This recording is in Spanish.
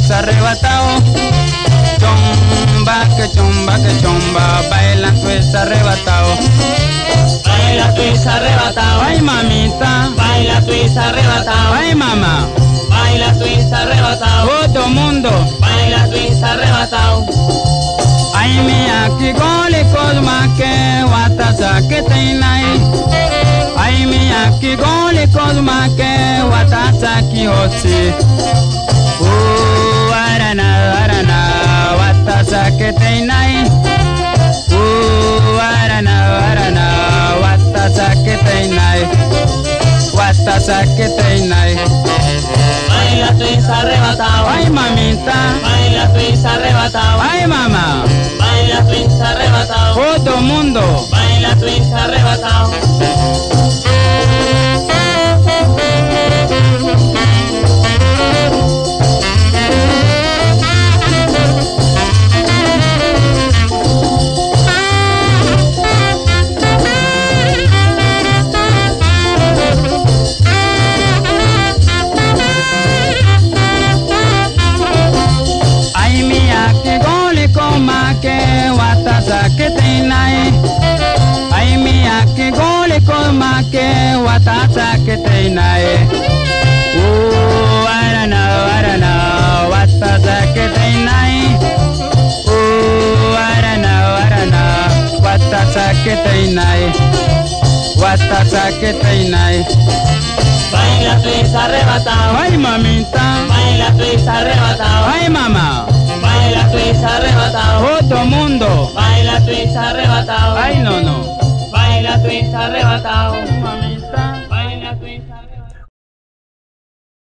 twist arrebatado. Chomba, que chomba, baila twist arrebatado. Baila twist arrebatado. Ay mamita, Baila twist arrebatado. ay mamá, Baila twist arrebatado. todo mundo. Baila twist arrebatado. Ay mía, que gole cosma que watasa que teinai. Ay mía, que gole cosma que watasa que hosi. Arana, watasa que teinai. Arana, watasa que teinai. Watasa que teinai. Baila twist arrebatado. Ay mamita, Baila twist arrebatado. ay mamá, Baila twist arrebatado. todo mundo. Baila twist arrebatado. Ay mía, que gole coma que watasa que teinai. Ay mía, que gole coma que watasa que teinai. Arana, watasa que teinai. Arana, watasa que teinai. Watasa que teinai. Baila twist arrebatado. Ay mamita, Baila twist arrebatado. ay mamá, Baila twist arrebatado. todo mundo. Baila twist arrebatado. Ay no, Baila twist arrebatado. mamita.